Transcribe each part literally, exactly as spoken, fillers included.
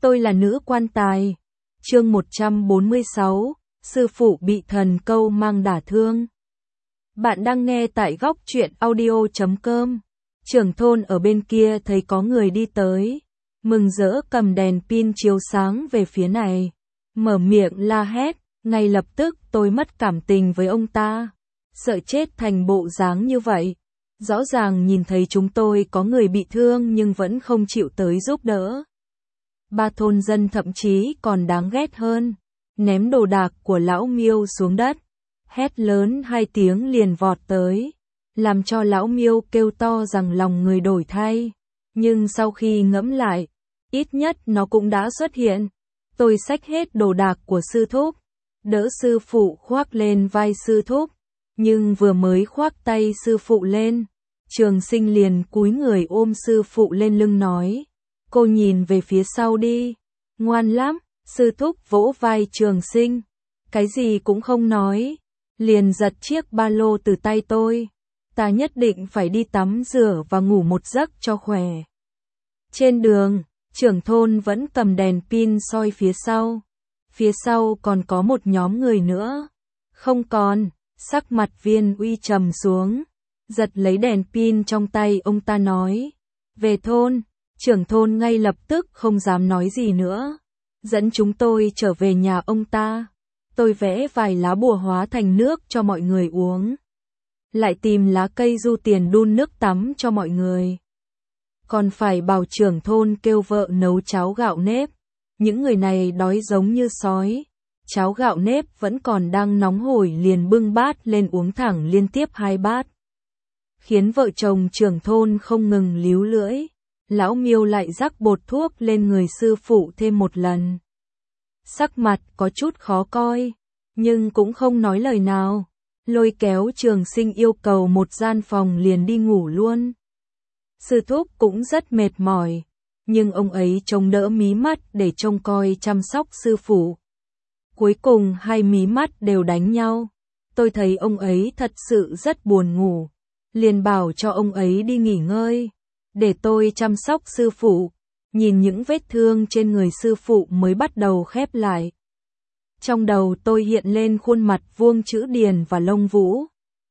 Tôi là nữ quan tài. Chương một trăm bốn mươi sáu, sư phụ bị thần câu mang đả thương. Bạn đang nghe tại góc truyện audio chấm com. Trưởng thôn ở bên kia thấy có người đi tới, mừng rỡ cầm đèn pin chiếu sáng về phía này, mở miệng la hét. Ngay lập tức tôi mất cảm tình với ông ta, sợ chết thành bộ dáng như vậy. Rõ ràng nhìn thấy chúng tôi có người bị thương nhưng vẫn không chịu tới giúp đỡ. Ba thôn dân thậm chí còn đáng ghét hơn, ném đồ đạc của lão Miêu xuống đất, hét lớn hai tiếng liền vọt tới, làm cho lão Miêu kêu to rằng lòng người đổi thay. Nhưng sau khi ngẫm lại, ít nhất nó cũng đã xuất hiện. Tôi xách hết đồ đạc của sư thúc, đỡ sư phụ khoác lên vai sư thúc, nhưng vừa mới khoác tay sư phụ lên, Trường Sinh liền cúi người ôm sư phụ lên lưng nói: "Cô nhìn về phía sau đi, ngoan lắm." Sư thúc vỗ vai Trường Sinh, cái gì cũng không nói, liền giật chiếc ba lô từ tay tôi. "Ta nhất định phải đi tắm rửa và ngủ một giấc cho khỏe." Trên đường, trưởng thôn vẫn cầm đèn pin soi phía sau. Phía sau còn có một nhóm người nữa. Không còn, sắc mặt Viên Uy trầm xuống, giật lấy đèn pin trong tay ông ta nói: "Về thôn." Trưởng thôn ngay lập tức không dám nói gì nữa, dẫn chúng tôi trở về nhà ông ta. Tôi vẽ vài lá bùa hóa thành nước cho mọi người uống, lại tìm lá cây du tiền đun nước tắm cho mọi người. Còn phải bảo trưởng thôn kêu vợ nấu cháo gạo nếp. Những người này đói giống như sói. Cháo gạo nếp vẫn còn đang nóng hổi liền bưng bát lên uống thẳng liên tiếp hai bát, khiến vợ chồng trưởng thôn không ngừng líu lưỡi. Lão Miêu lại rắc bột thuốc lên người sư phụ thêm một lần. Sắc mặt có chút khó coi, nhưng cũng không nói lời nào, lôi kéo Trường Sinh yêu cầu một gian phòng liền đi ngủ luôn. Sư thúc cũng rất mệt mỏi, nhưng ông ấy chống đỡ mí mắt để trông coi chăm sóc sư phụ. Cuối cùng hai mí mắt đều đánh nhau. Tôi thấy ông ấy thật sự rất buồn ngủ, liền bảo cho ông ấy đi nghỉ ngơi, để tôi chăm sóc sư phụ. Nhìn những vết thương trên người sư phụ mới bắt đầu khép lại. Trong đầu tôi hiện lên khuôn mặt vuông chữ Điền và Lông Vũ.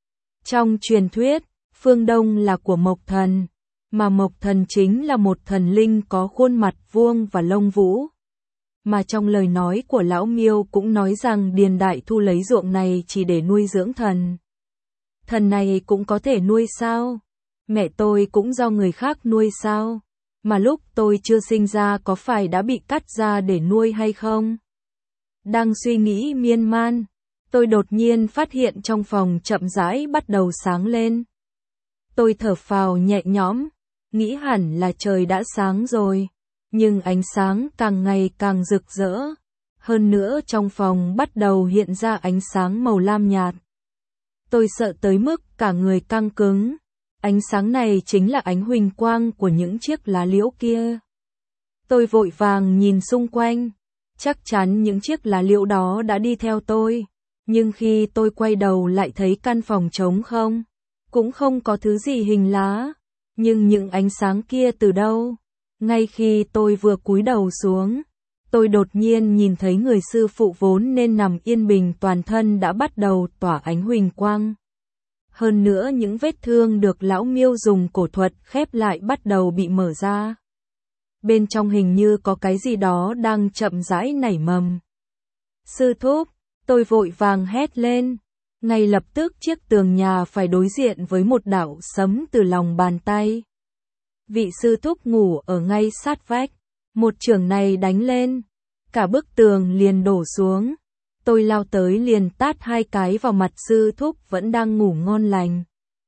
Trong truyền thuyết, phương Đông là của Mộc Thần, mà Mộc Thần chính là một thần linh có khuôn mặt vuông và lông vũ. Mà trong lời nói của lão Miêu cũng nói rằng Điền Đại Thu lấy ruộng này chỉ để nuôi dưỡng thần. Thần này cũng có thể nuôi sao? Mẹ tôi cũng do người khác nuôi sao? Mà lúc tôi chưa sinh ra có phải đã bị cắt ra để nuôi hay không? Đang suy nghĩ miên man, tôi đột nhiên phát hiện trong phòng chậm rãi bắt đầu sáng lên. Tôi thở phào nhẹ nhõm, nghĩ hẳn là trời đã sáng rồi, nhưng ánh sáng càng ngày càng rực rỡ. Hơn nữa trong phòng bắt đầu hiện ra ánh sáng màu lam nhạt. Tôi sợ tới mức cả người căng cứng. Ánh sáng này chính là ánh huỳnh quang của những chiếc lá liễu kia. Tôi vội vàng nhìn xung quanh, chắc chắn những chiếc lá liễu đó đã đi theo tôi. Nhưng khi tôi quay đầu lại thấy căn phòng trống không, cũng không có thứ gì hình lá. Nhưng những ánh sáng kia từ đâu? Ngay khi tôi vừa cúi đầu xuống, tôi đột nhiên nhìn thấy người sư phụ vốn nên nằm yên bình toàn thân đã bắt đầu tỏa ánh huỳnh quang. Hơn nữa những vết thương được lão Miêu dùng cổ thuật khép lại bắt đầu bị mở ra. Bên trong hình như có cái gì đó đang chậm rãi nảy mầm. "Sư thúc!" Tôi vội vàng hét lên. Ngay lập tức chiếc tường nhà phải đối diện với một đạo sấm từ lòng bàn tay. Vị sư thúc ngủ ở ngay sát vách, một chưởng này đánh lên, cả bức tường liền đổ xuống. Tôi lao tới liền tát hai cái vào mặt sư thúc vẫn đang ngủ ngon lành.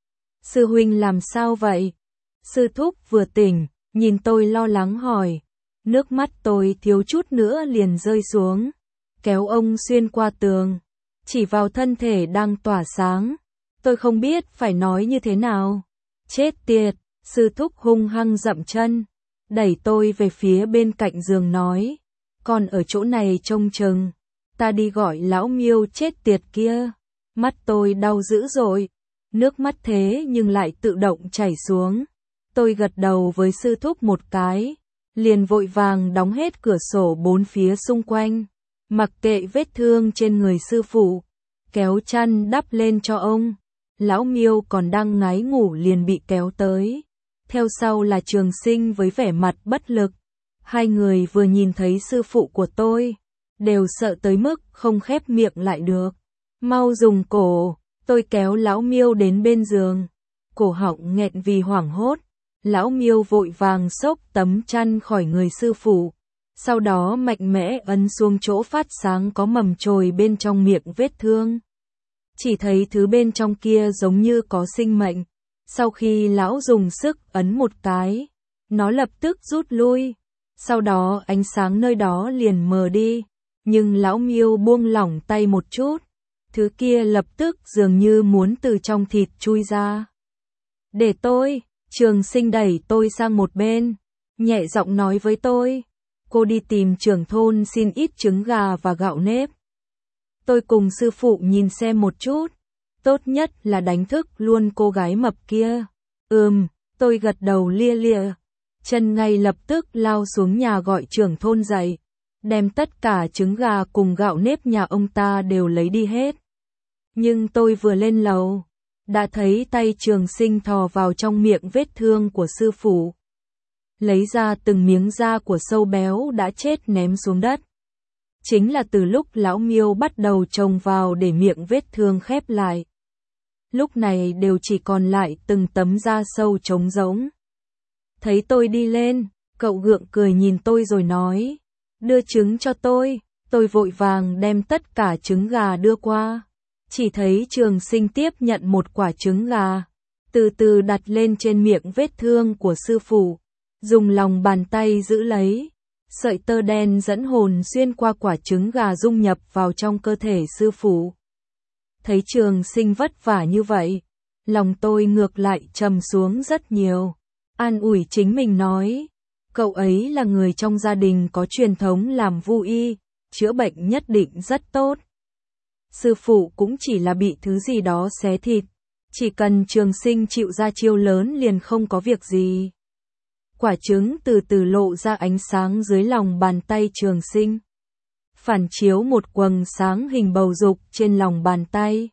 "Sư huynh làm sao vậy?" Sư thúc vừa tỉnh, nhìn tôi lo lắng hỏi. Nước mắt tôi thiếu chút nữa liền rơi xuống, kéo ông xuyên qua tường, chỉ vào thân thể đang tỏa sáng. Tôi không biết phải nói như thế nào. "Chết tiệt!" Sư thúc hung hăng dậm chân, đẩy tôi về phía bên cạnh giường nói: "Còn ở chỗ này trông chừng, ta đi gọi lão Miêu chết tiệt kia." Mắt tôi đau dữ dội, nước mắt thế nhưng lại tự động chảy xuống. Tôi gật đầu với sư thúc một cái, liền vội vàng đóng hết cửa sổ bốn phía xung quanh, mặc kệ vết thương trên người sư phụ, kéo chăn đắp lên cho ông. Lão Miêu còn đang ngái ngủ liền bị kéo tới. Theo sau là Trường Sinh với vẻ mặt bất lực. Hai người vừa nhìn thấy sư phụ của tôi, đều sợ tới mức không khép miệng lại được. Mau dùng cổ, tôi kéo Lão Miêu đến bên giường. Cổ họng nghẹn vì hoảng hốt. Lão Miêu vội vàng xốc tấm chăn khỏi người sư phụ. Sau đó mạnh mẽ ấn xuống chỗ phát sáng có mầm chồi bên trong miệng vết thương. Chỉ thấy thứ bên trong kia giống như có sinh mệnh. Sau khi lão dùng sức ấn một cái, nó lập tức rút lui. Sau đó ánh sáng nơi đó liền mờ đi. Nhưng Lão Miêu buông lỏng tay một chút. Thứ kia lập tức dường như muốn từ trong thịt chui ra. Để tôi, Trường Sinh đẩy tôi sang một bên. Nhẹ giọng nói với tôi. Cô đi tìm trưởng thôn xin ít trứng gà và gạo nếp. Tôi cùng sư phụ nhìn xem một chút. Tốt nhất là đánh thức luôn cô gái mập kia. Ừm, tôi gật đầu lia lịa. Chân ngay lập tức lao xuống nhà gọi trưởng thôn dậy. Đem tất cả trứng gà cùng gạo nếp nhà ông ta đều lấy đi hết. Nhưng tôi vừa lên lầu, đã thấy tay Trường Sinh thò vào trong miệng vết thương của sư phụ. Lấy ra từng miếng da của sâu béo đã chết ném xuống đất. Chính là từ lúc Lão Miêu bắt đầu trồng vào để miệng vết thương khép lại. Lúc này đều chỉ còn lại từng tấm da sâu trống rỗng. Thấy tôi đi lên, cậu gượng cười nhìn tôi rồi nói, đưa trứng cho tôi. Tôi vội vàng đem tất cả trứng gà đưa qua. Chỉ thấy Trường Sinh tiếp nhận một quả trứng gà, từ từ đặt lên trên miệng vết thương của sư phụ, dùng lòng bàn tay giữ lấy. Sợi tơ đen dẫn hồn xuyên qua quả trứng gà dung nhập vào trong cơ thể sư phụ. Thấy Trường Sinh vất vả như vậy, lòng tôi ngược lại trầm xuống rất nhiều. An ủi chính mình nói, cậu ấy là người trong gia đình có truyền thống làm vu y, chữa bệnh nhất định rất tốt. Sư phụ cũng chỉ là bị thứ gì đó xé thịt, chỉ cần Trường Sinh chịu ra chiêu lớn liền không có việc gì. Quả trứng từ từ lộ ra ánh sáng dưới lòng bàn tay Trường Sinh, phản chiếu một quầng sáng hình bầu dục trên lòng bàn tay.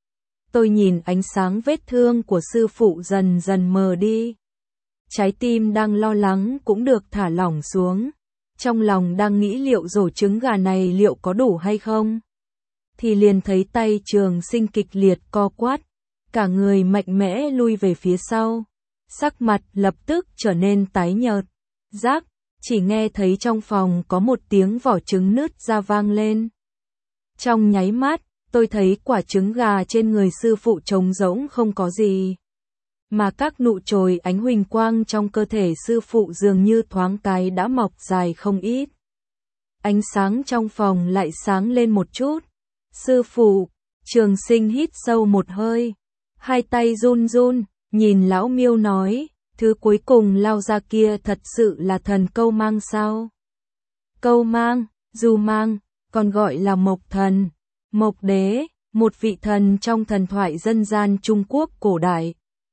Tôi nhìn ánh sáng vết thương của sư phụ dần dần mờ đi. Trái tim đang lo lắng cũng được thả lỏng xuống. Trong lòng đang nghĩ liệu rổ trứng gà này liệu có đủ hay không. Thì liền thấy tay Trường Sinh kịch liệt co quát, cả người mạnh mẽ lui về phía sau. Sắc mặt lập tức trở nên tái nhợt. Rắc, chỉ nghe thấy trong phòng có một tiếng vỏ trứng nứt ra vang lên. Trong nháy mắt, tôi thấy quả trứng gà trên người sư phụ trống rỗng không có gì. Mà các nụ chồi ánh huỳnh quang trong cơ thể sư phụ dường như thoáng cái đã mọc dài không ít. Ánh sáng trong phòng lại sáng lên một chút. Sư phụ, Trường Sinh hít sâu một hơi. Hai tay run run, nhìn Lão Miêu nói, thứ cuối cùng lao ra kia thật sự là thần câu mang sao? Câu mang, du mang, còn gọi là mộc thần, mộc đế, một vị thần trong thần thoại dân gian Trung Quốc cổ đại.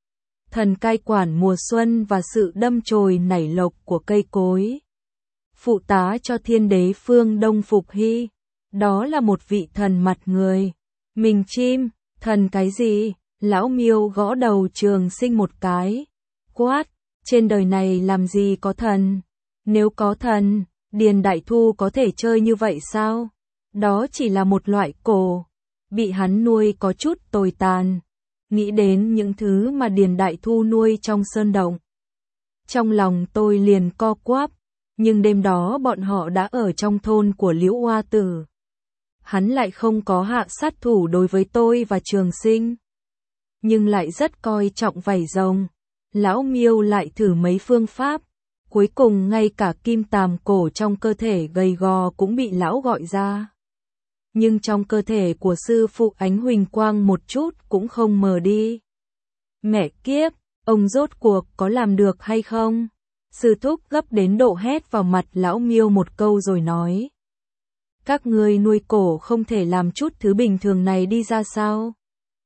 Thần cai quản mùa xuân và sự đâm chồi nảy lộc của cây cối. Phụ tá cho thiên đế phương Đông Phục Hy. Đó là một vị thần mặt người. Mình chim, thần cái gì? Lão Miêu gõ đầu Trường Sinh một cái. Quát, trên đời này làm gì có thần? Nếu có thần, Điền Đại Thu có thể chơi như vậy sao? Đó chỉ là một loại cổ. Bị hắn nuôi có chút tồi tàn. Nghĩ đến những thứ mà Điền Đại Thu nuôi trong sơn động. Trong lòng tôi liền co quắp. Nhưng đêm đó bọn họ đã ở trong thôn của Liễu Hoa Tử. Hắn lại không có hạ sát thủ đối với tôi và Trường Sinh. Nhưng lại rất coi trọng vảy rồng. Lão Miêu lại thử mấy phương pháp. Cuối cùng ngay cả kim tàm cổ trong cơ thể gầy gò cũng bị lão gọi ra. Nhưng trong cơ thể của sư phụ ánh huỳnh quang một chút cũng không mờ đi. Mẹ kiếp, ông rốt cuộc có làm được hay không? Sư thúc gấp đến độ hét vào mặt Lão Miêu một câu rồi nói. Các ngươi nuôi cổ không thể làm chút thứ bình thường này đi ra sao?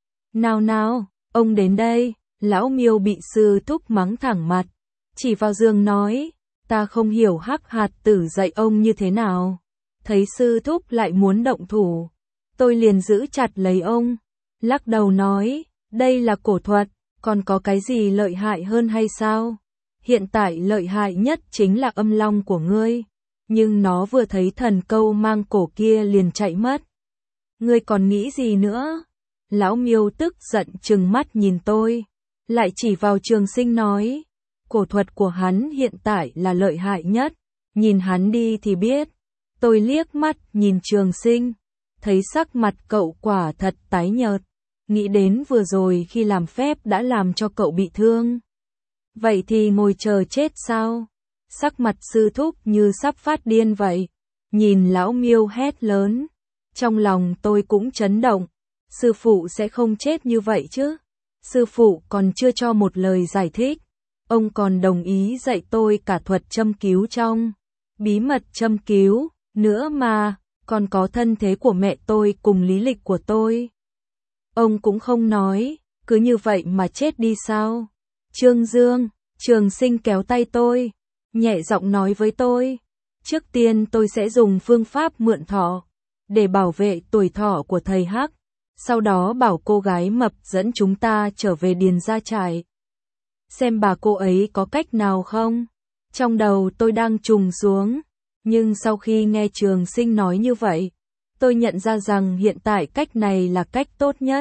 Nào nào, ông đến đây. Lão Miêu bị sư thúc mắng thẳng mặt, chỉ vào giường nói, Ta không hiểu Hắc Hạt Tử dạy ông như thế nào. Thấy sư thúc lại muốn động thủ, tôi liền giữ chặt lấy ông, lắc đầu nói, đây là cổ thuật, còn có cái gì lợi hại hơn hay sao? Hiện tại lợi hại nhất chính là âm long của ngươi, nhưng nó vừa thấy thần câu mang cổ kia liền chạy mất. Ngươi còn nghĩ gì nữa? Lão Miêu tức giận trừng mắt nhìn tôi, lại chỉ vào Trường Sinh nói, cổ thuật của hắn hiện tại là lợi hại nhất, nhìn hắn đi thì biết. Tôi liếc mắt nhìn Trường Sinh, thấy sắc mặt cậu quả thật tái nhợt, nghĩ đến vừa rồi khi làm phép đã làm cho cậu bị thương. Vậy thì ngồi chờ chết sao? Sắc mặt sư thúc như sắp phát điên vậy, nhìn lão Miêu hét lớn. Trong lòng tôi cũng chấn động, sư phụ sẽ không chết như vậy chứ? Sư phụ còn chưa cho một lời giải thích, ông còn đồng ý dạy tôi cả thuật châm cứu trong bí mật châm cứu nữa mà, còn có thân thế của mẹ tôi cùng lý lịch của tôi. Ông cũng không nói, cứ như vậy mà chết đi sao? Trương Dương, Trường Sinh kéo tay tôi, nhẹ giọng nói với tôi, trước tiên tôi sẽ dùng phương pháp mượn thọ, để bảo vệ tuổi thọ của thầy Hắc, sau đó bảo cô gái mập dẫn chúng ta trở về Điền Gia Trại. Xem bà cô ấy có cách nào không? Trong đầu tôi đang trùng xuống, nhưng sau khi nghe Trường Sinh nói như vậy, tôi nhận ra rằng hiện tại cách này là cách tốt nhất.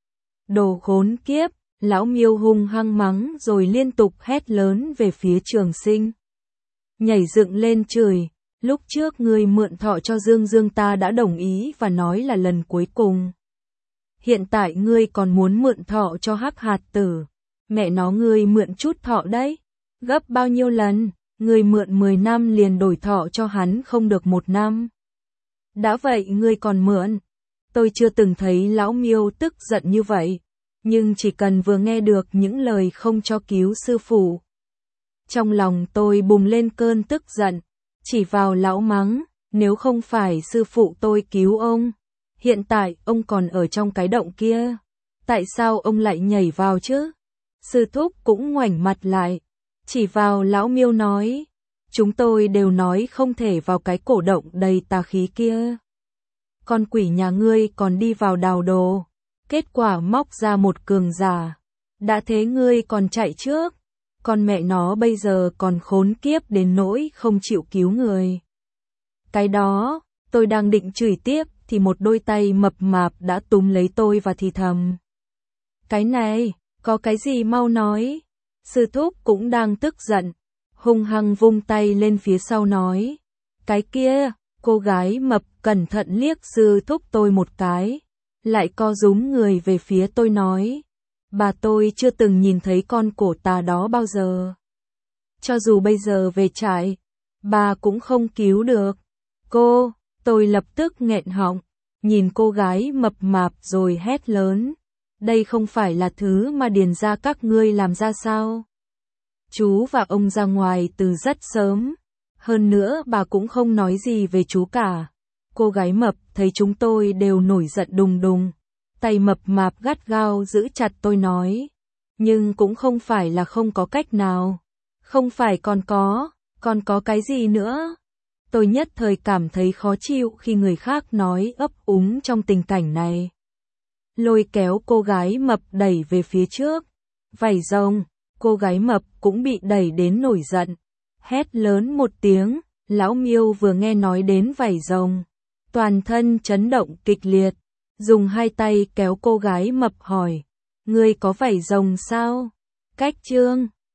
Đồ khốn kiếp, lão Miêu hung hăng mắng rồi liên tục hét lớn về phía Trường Sinh. Nhảy dựng lên chửi, lúc trước ngươi mượn thọ cho Dương Dương ta đã đồng ý và nói là lần cuối cùng. Hiện tại ngươi còn muốn mượn thọ cho Hắc Hạt Tử, mẹ nó ngươi mượn chút thọ đấy, gấp bao nhiêu lần, ngươi mượn mười năm liền đổi thọ cho hắn không được một năm. Đã vậy ngươi còn mượn. Tôi chưa từng thấy lão Miêu tức giận như vậy, nhưng chỉ cần vừa nghe được những lời không cho cứu sư phụ, trong lòng tôi bùng lên cơn tức giận, chỉ vào lão mắng, nếu không phải sư phụ tôi cứu ông, hiện tại ông còn ở trong cái động kia, tại sao ông lại nhảy vào chứ? Sư thúc cũng ngoảnh mặt lại, chỉ vào lão Miêu nói, chúng tôi đều nói không thể vào cái cổ động đầy tà khí kia. Con quỷ nhà ngươi còn đi vào đào đồ, kết quả móc ra một cường giả, đã thế ngươi còn chạy trước, con mẹ nó bây giờ còn khốn kiếp đến nỗi không chịu cứu người. Cái đó, tôi đang định chửi tiếp thì một đôi tay mập mạp đã túm lấy tôi và thì thầm. Cái này, có cái gì mau nói. Sư thúc cũng đang tức giận, hung hăng vung tay lên phía sau nói. Cái kia, cô gái mập cẩn thận liếc sư thúc tôi một cái, lại co rúm người về phía tôi nói. Bà tôi chưa từng nhìn thấy con cổ tà đó bao giờ. Cho dù bây giờ về trại, bà cũng không cứu được. Cô, tôi lập tức nghẹn họng, nhìn cô gái mập mạp rồi hét lớn. Đây không phải là thứ mà Điền gia các ngươi làm ra sao? Chú và ông ra ngoài từ rất sớm. Hơn nữa bà cũng không nói gì về chú cả. Cô gái mập thấy chúng tôi đều nổi giận đùng đùng. Tay mập mạp gắt gao giữ chặt tôi nói. Nhưng cũng không phải là không có cách nào. Không phải còn có, còn có cái gì nữa? Tôi nhất thời cảm thấy khó chịu khi người khác nói ấp úng trong tình cảnh này. Lôi kéo cô gái mập đẩy về phía trước. Vảy rồng, cô gái mập cũng bị đẩy đến nổi giận. Hét lớn một tiếng, lão Miêu vừa nghe nói đến vảy rồng, toàn thân chấn động kịch liệt, dùng hai tay kéo cô gái mập hỏi, ngươi có vảy rồng sao? Cách Trương